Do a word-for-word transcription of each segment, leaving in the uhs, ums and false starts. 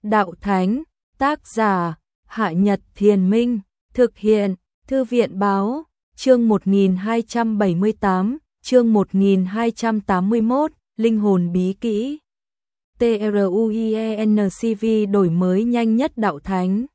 Đạo Thánh, tác giả, Hạ Nhật Thiền Minh, thực hiện, Thư viện Báo, chương một nghìn hai trăm bảy mươi tám, chương một nghìn hai trăm tám mươi mốt, Linh hồn bí kỹ. TRUIENCV đổi mới nhanh nhất Đạo Thánh.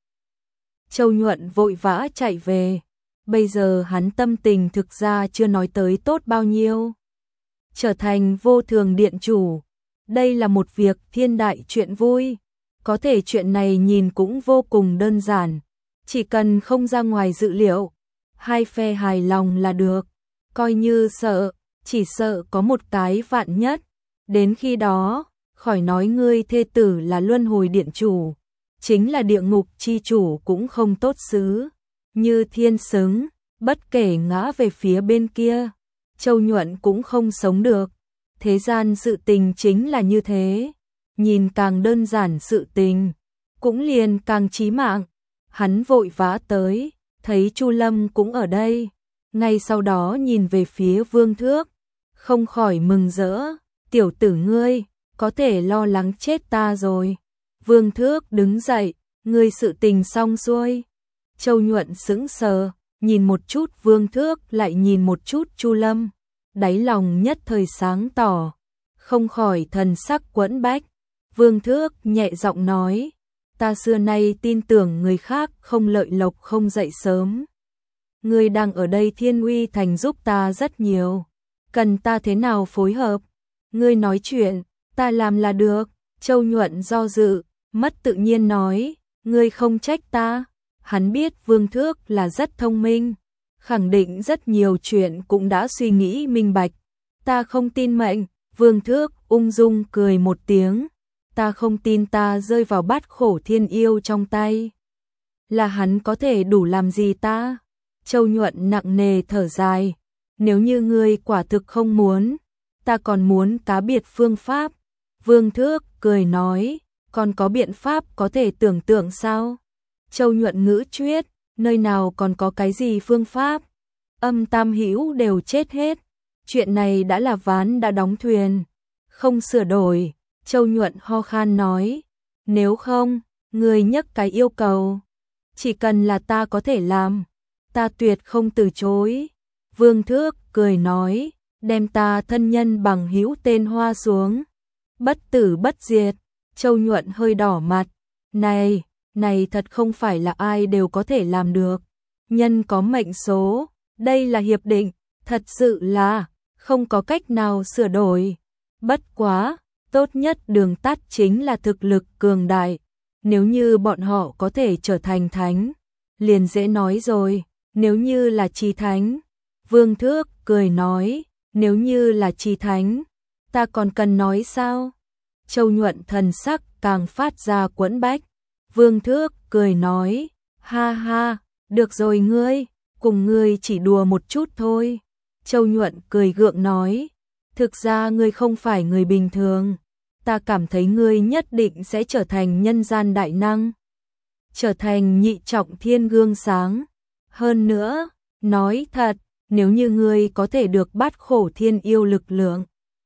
Châu Nhuận vội vã chạy về, bây giờ hắn tâm tình thực ra chưa nói tới tốt bao nhiêu. Trở thành vô thường điện chủ, đây là một việc thiên đại chuyện vui. Có thể chuyện này nhìn cũng vô cùng đơn giản, chỉ cần không ra ngoài dự liệu, hai phe hài lòng là được. Coi như sợ, chỉ sợ có một cái vạn nhất, đến khi đó, khỏi nói ngươi thê tử là luân hồi điện chủ, chính là địa ngục chi chủ cũng không tốt xứ. Như thiên xứng, bất kể ngã về phía bên kia, Châu Nhuận cũng không sống được. Thế gian sự tình chính là như thế, nhìn càng đơn giản sự tình, cũng liền càng chí mạng. Hắn vội vã tới, thấy Chu Lâm cũng ở đây, ngay sau đó nhìn về phía Vương Thước, không khỏi mừng rỡ, tiểu tử ngươi, có thể lo lắng chết ta rồi. Vương Thước đứng dậy, ngươi sự tình xong xuôi. Châu Nhuận sững sờ, nhìn một chút Vương Thước lại nhìn một chút Chu Lâm, đáy lòng nhất thời sáng tỏ, không khỏi thần sắc quẫn bách. Vương Thước nhẹ giọng nói, ta xưa nay tin tưởng người khác không lợi lộc không dậy sớm. Ngươi đang ở đây Thiên Uy Thành giúp ta rất nhiều, cần ta thế nào phối hợp? Ngươi nói chuyện, ta làm là được. Châu Nhuận do dự, mất tự nhiên nói, ngươi không trách ta. Hắn biết Vương Thước là rất thông minh, khẳng định rất nhiều chuyện cũng đã suy nghĩ minh bạch. Ta không tin mệnh. Vương Thước ung dung cười một tiếng, ta không tin ta rơi vào bát khổ thiên yêu trong tay, là hắn có thể đủ làm gì ta? Châu Nhuận nặng nề thở dài, nếu như ngươi quả thực không muốn, ta còn muốn cá biệt phương pháp. Vương Thước cười nói, còn có biện pháp có thể tưởng tượng sao? Châu Nhuận ngữ chuyết, nơi nào còn có cái gì phương pháp? Âm tam hữu đều chết hết, chuyện này đã là ván đã đóng thuyền, không sửa đổi. Châu Nhuận ho khan nói, nếu không, người nhắc cái yêu cầu, chỉ cần là ta có thể làm, ta tuyệt không từ chối. Vương Thước cười nói, đem ta thân nhân bằng hữu tên Hoa xuống, bất tử bất diệt. Châu Nhuận hơi đỏ mặt, này, này thật không phải là ai đều có thể làm được, nhân có mệnh số, đây là hiệp định, thật sự là không có cách nào sửa đổi. Bất quá, tốt nhất đường tắt chính là thực lực cường đại, nếu như bọn họ có thể trở thành thánh, liền dễ nói rồi. Nếu như là chi thánh, Vương Thước cười nói, nếu như là chi thánh, ta còn cần nói sao? Châu Nhuận thần sắc càng phát ra quẫn bách. Vương Thước cười nói, ha ha, được rồi ngươi, cùng ngươi chỉ đùa một chút thôi. Châu Nhuận cười gượng nói, thực ra ngươi không phải người bình thường, ta cảm thấy ngươi nhất định sẽ trở thành nhân gian đại năng, trở thành nhị trọng thiên gương sáng. Hơn nữa, nói thật, nếu như ngươi có thể được bát khổ thiên yêu lực lượng,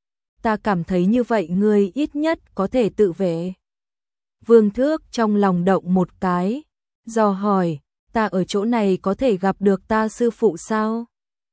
ta cảm thấy như vậy ngươi ít nhất có thể tự vệ. Vương Thước trong lòng động một cái, dò hỏi, ta ở chỗ này có thể gặp được ta sư phụ sao?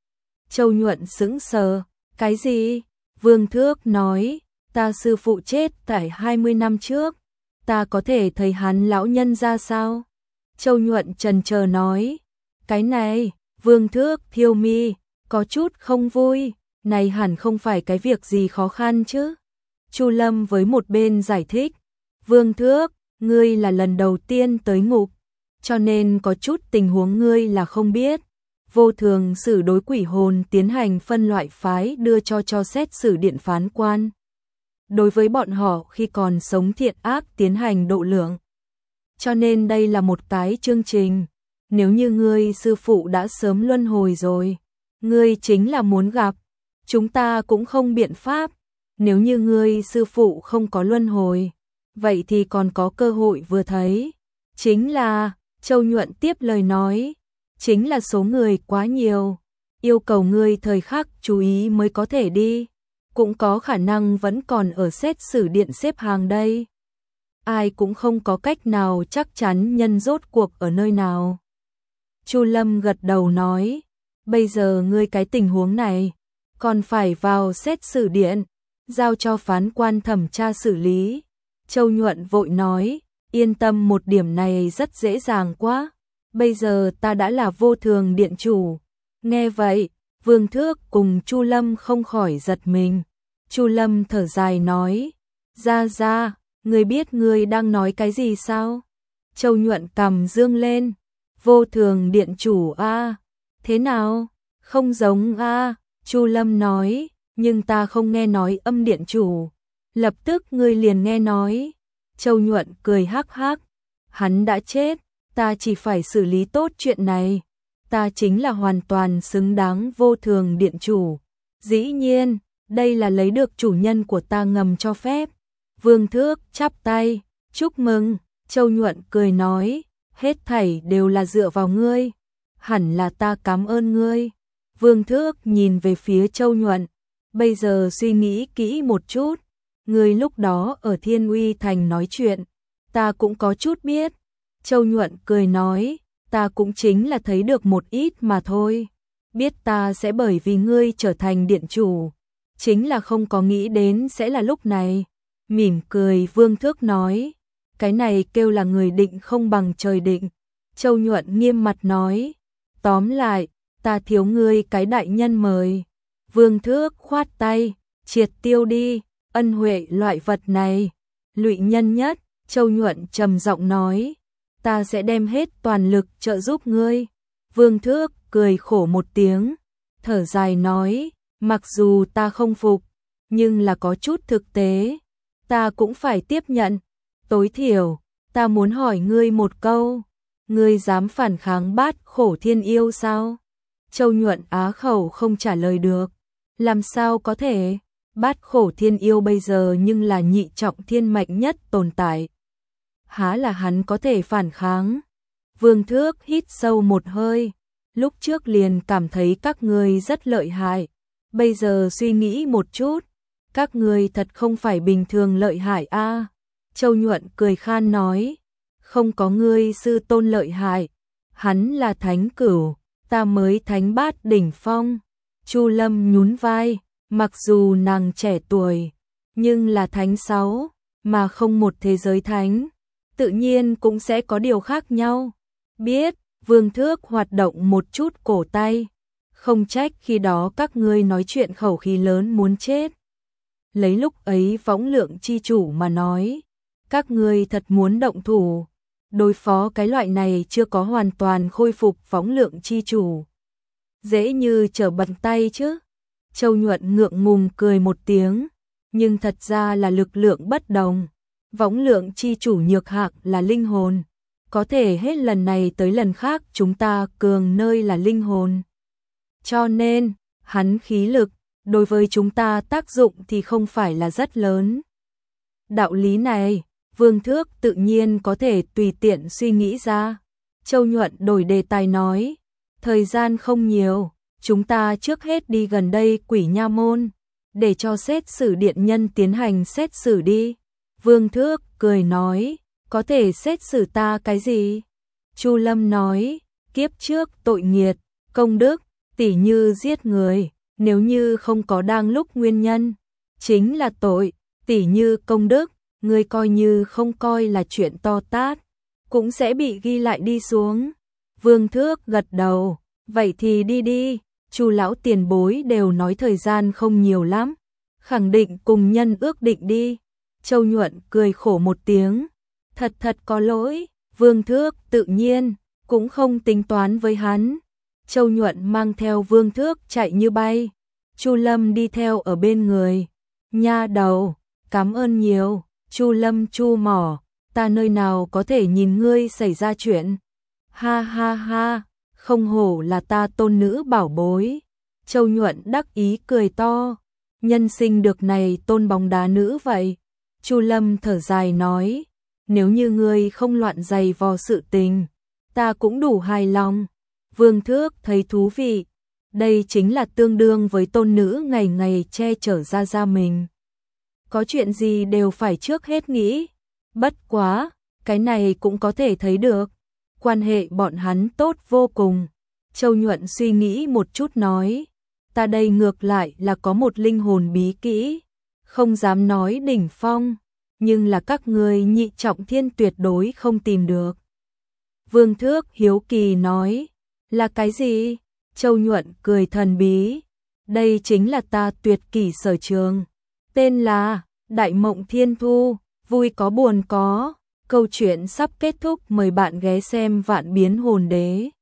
Châu Nhuận sững sờ, cái gì? Vương Thước nói, ta sư phụ chết tại hai mươi năm trước, ta có thể thấy hắn lão nhân ra sao? Châu Nhuận chần chờ nói, cái này. Vương Thước thiêu mi, có chút không vui, này hẳn không phải cái việc gì khó khăn chứ? Chu Lâm với một bên giải thích, Vương Thước, ngươi là lần đầu tiên tới ngục, cho nên có chút tình huống ngươi là không biết. Vô thường xử đối quỷ hồn tiến hành phân loại phái đưa cho cho xét xử điện phán quan. Đối với bọn họ khi còn sống thiện ác tiến hành độ lượng. Cho nên đây là một cái chương trình. Nếu như ngươi sư phụ đã sớm luân hồi rồi, ngươi chính là muốn gặp, chúng ta cũng không biện pháp. Nếu như ngươi sư phụ không có luân hồi, vậy thì còn có cơ hội vừa thấy. Chính là, Châu Nhuận tiếp lời nói, chính là số người quá nhiều, yêu cầu ngươi thời khắc chú ý mới có thể đi, cũng có khả năng vẫn còn ở xét xử điện xếp hàng đây. ai cũng không có cách nào chắc chắn nhân rốt cuộc ở nơi nào. Chu Lâm gật đầu nói, bây giờ ngươi cái tình huống này, còn phải vào xét xử điện, giao cho phán quan thẩm tra xử lý. Châu Nhuận vội nói, yên tâm, một điểm này rất dễ dàng quá, bây giờ ta đã là vô thường điện chủ. Nghe vậy, Vương Thước cùng Chu Lâm không khỏi giật mình. Chu Lâm thở dài nói, ra ra, ngươi biết ngươi đang nói cái gì sao? Châu Nhuận cằm dương lên, vô thường điện chủ a, thế nào? Không giống a. Chu Lâm nói, nhưng ta không nghe nói âm điện chủ. Lập tức ngươi liền nghe nói. Châu Nhuận cười hắc hắc, hắn đã chết, ta chỉ phải xử lý tốt chuyện này. Ta chính là hoàn toàn xứng đáng vô thường điện chủ. Dĩ nhiên, đây là lấy được chủ nhân của ta ngầm cho phép. Vương Thước chắp tay, chúc mừng. Châu Nhuận cười nói, hết thảy đều là dựa vào ngươi. Hẳn là ta cảm ơn ngươi. Vương Thước nhìn về phía Châu Nhuận, bây giờ suy nghĩ kỹ một chút. Ngươi lúc đó ở Thiên Uy Thành nói chuyện, ta cũng có chút biết. Châu Nhuận cười nói, ta cũng chính là thấy được một ít mà thôi. Biết ta sẽ bởi vì ngươi trở thành điện chủ, chính là không có nghĩ đến sẽ là lúc này. Mỉm cười Vương Thước nói, cái này kêu là người định không bằng trời định. Châu Nhuận nghiêm mặt nói, tóm lại, ta thiếu ngươi cái đại nhân mời. Vương Thước khoát tay, triệt tiêu đi, ân huệ loại vật này. Lụy nhân nhất, Châu Nhuận trầm giọng nói, ta sẽ đem hết toàn lực trợ giúp ngươi. Vương Thước cười khổ một tiếng, thở dài nói, mặc dù ta không phục, nhưng là có chút thực tế, ta cũng phải tiếp nhận. Tối thiểu, ta muốn hỏi ngươi một câu, ngươi dám phản kháng Bát Khổ Thiên Yêu sao? Châu Nhuận á khẩu không trả lời được, làm sao có thể, Bát Khổ Thiên Yêu bây giờ nhưng là nhị trọng thiên mạnh nhất tồn tại. Há là hắn có thể phản kháng? Vương Thước hít sâu một hơi, lúc trước liền cảm thấy các ngươi rất lợi hại, bây giờ suy nghĩ một chút, các ngươi thật không phải bình thường lợi hại a. À. Châu Nhuận cười khan nói, không có ngươi sư tôn lợi hại, hắn là thánh cửu, ta mới thánh bát đỉnh phong. Chu Lâm nhún vai, mặc dù nàng trẻ tuổi, nhưng là thánh sáu, mà không một thế giới thánh, tự nhiên cũng sẽ có điều khác nhau. Biết, Vương Thước hoạt động một chút cổ tay, không trách khi đó các ngươi nói chuyện khẩu khí lớn muốn chết. Lấy lúc ấy võng lượng chi chủ mà nói, các ngươi thật muốn động thủ, đối phó cái loại này chưa có hoàn toàn khôi phục võng lượng chi chủ. Dễ như trở bàn tay chứ. Châu Nhuận ngượng ngùng cười một tiếng, nhưng thật ra là lực lượng bất đồng. Võng lượng chi chủ nhược hạng là linh hồn, có thể hết lần này tới lần khác chúng ta cường nơi là linh hồn. Cho nên, hắn khí lực, đối với chúng ta tác dụng thì không phải là rất lớn. Đạo lý này, Vương Thước tự nhiên có thể tùy tiện suy nghĩ ra. Châu Nhuận đổi đề tài nói, thời gian không nhiều, chúng ta trước hết đi gần đây Quỷ Nha Môn, để cho xét xử điện nhân tiến hành xét xử đi. Vương Thước cười nói, có thể xét xử ta cái gì? Chu Lâm nói, kiếp trước tội nghiệt, công đức, tỉ như giết người, nếu như không có đang lúc nguyên nhân, chính là tội, tỉ như công đức, người coi như không coi là chuyện to tát, cũng sẽ bị ghi lại đi xuống. Vương Thước gật đầu, vậy thì đi đi, Chu lão tiền bối đều nói thời gian không nhiều lắm, khẳng định cùng nhân ước định đi. Châu Nhuận cười khổ một tiếng, thật thật có lỗi, Vương Thước tự nhiên cũng không tính toán với hắn. Châu Nhuận mang theo Vương Thước chạy như bay, Chu Lâm đi theo ở bên người. Nha đầu, cảm ơn nhiều. Chu Lâm chu mỏ, ta nơi nào có thể nhìn ngươi xảy ra chuyện. Ha ha ha, không hổ là ta tôn nữ bảo bối. Châu Nhuận đắc ý cười to, nhân sinh được này tôn bóng đá nữ vậy. Chu Lâm thở dài nói, nếu như ngươi không loạn giày vò sự tình, ta cũng đủ hài lòng. Vương Thước thấy thú vị, đây chính là tương đương với tôn nữ ngày ngày che chở ra ra mình. Có chuyện gì đều phải trước hết nghĩ, Bất quá, cái này cũng có thể thấy được. Quan hệ bọn hắn tốt vô cùng. Châu Nhuận suy nghĩ một chút nói. Ta đây ngược lại là có một linh hồn bí kỹ. Không dám nói đỉnh phong. Nhưng là các người nhị trọng thiên tuyệt đối không tìm được. Vương Thước hiếu kỳ nói. Là cái gì? Châu Nhuận cười thần bí. Đây chính là ta tuyệt kỷ sở trường. Tên là Đại Mộng Thiên Thu. Vui có buồn có. Câu chuyện sắp kết thúc, mời bạn ghé xem Vạn Biến Hồn Đế.